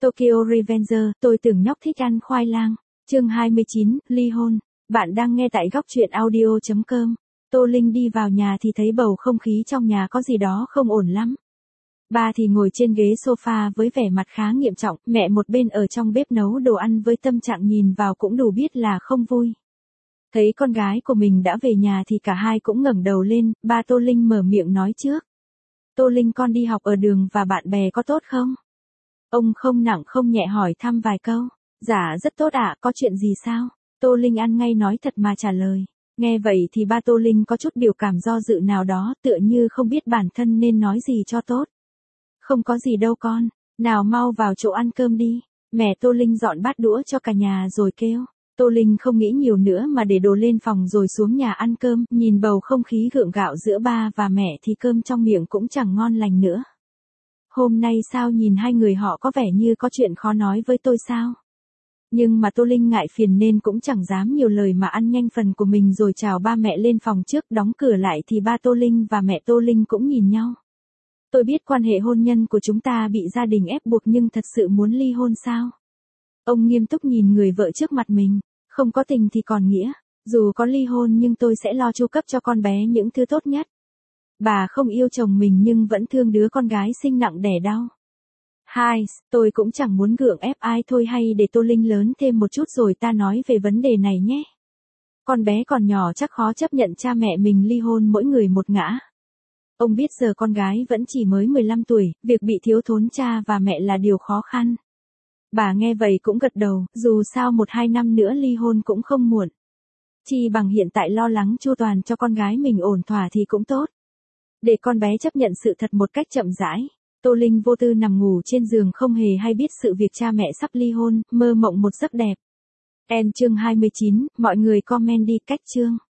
Tokyo Revenger, tôi tưởng nhóc thích ăn khoai lang. Chương 29, ly hôn. Bạn đang nghe tại góc truyện audio.com. Tô Linh đi vào nhà thì thấy bầu không khí trong nhà có gì đó không ổn lắm. Ba thì ngồi trên ghế sofa với vẻ mặt khá nghiêm trọng, mẹ một bên ở trong bếp nấu đồ ăn với tâm trạng nhìn vào cũng đủ biết là không vui. Thấy con gái của mình đã về nhà thì cả hai cũng ngẩng đầu lên, ba Tô Linh mở miệng nói trước. Tô Linh, con đi học ở đường và bạn bè có tốt không? Ông không nặng không nhẹ hỏi thăm vài câu. Dạ rất tốt ạ, có chuyện gì sao? Tô Linh ăn ngay nói thật mà trả lời. Nghe vậy thì ba Tô Linh có chút biểu cảm do dự nào đó, tựa như không biết bản thân nên nói gì cho tốt. Không có gì đâu con, nào mau vào chỗ ăn cơm đi. Mẹ Tô Linh dọn bát đũa cho cả nhà rồi kêu. Tô Linh không nghĩ nhiều nữa mà để đồ lên phòng rồi xuống nhà ăn cơm, nhìn bầu không khí gượng gạo giữa ba và mẹ thì cơm trong miệng cũng chẳng ngon lành nữa. Hôm nay sao nhìn hai người họ có vẻ như có chuyện khó nói với tôi sao? Nhưng mà Tô Linh ngại phiền nên cũng chẳng dám nhiều lời mà ăn nhanh phần của mình rồi chào ba mẹ lên phòng trước, đóng cửa lại thì ba Tô Linh và mẹ Tô Linh cũng nhìn nhau. Tôi biết quan hệ hôn nhân của chúng ta bị gia đình ép buộc nhưng thật sự muốn ly hôn sao? Ông nghiêm túc nhìn người vợ trước mặt mình, không có tình thì còn nghĩa, dù có ly hôn nhưng tôi sẽ lo chu cấp cho con bé những thứ tốt nhất. Bà không yêu chồng mình nhưng vẫn thương đứa con gái sinh nặng đẻ đau. Hai, tôi cũng chẳng muốn gượng ép ai thôi, hay để Tô Linh lớn thêm một chút rồi ta nói về vấn đề này nhé. Con bé còn nhỏ chắc khó chấp nhận cha mẹ mình ly hôn mỗi người một ngã. Ông biết giờ con gái vẫn chỉ mới 15 tuổi, việc bị thiếu thốn cha và mẹ là điều khó khăn. Bà nghe vậy cũng gật đầu, dù sao 1-2 năm nữa ly hôn cũng không muộn. Chi bằng hiện tại lo lắng chu toàn cho con gái mình ổn thỏa thì cũng tốt. Để con bé chấp nhận sự thật một cách chậm rãi. Tô Linh vô tư nằm ngủ trên giường không hề hay biết sự việc cha mẹ sắp ly hôn, mơ mộng một giấc đẹp. Chương 29, mọi người comment đi cách chương.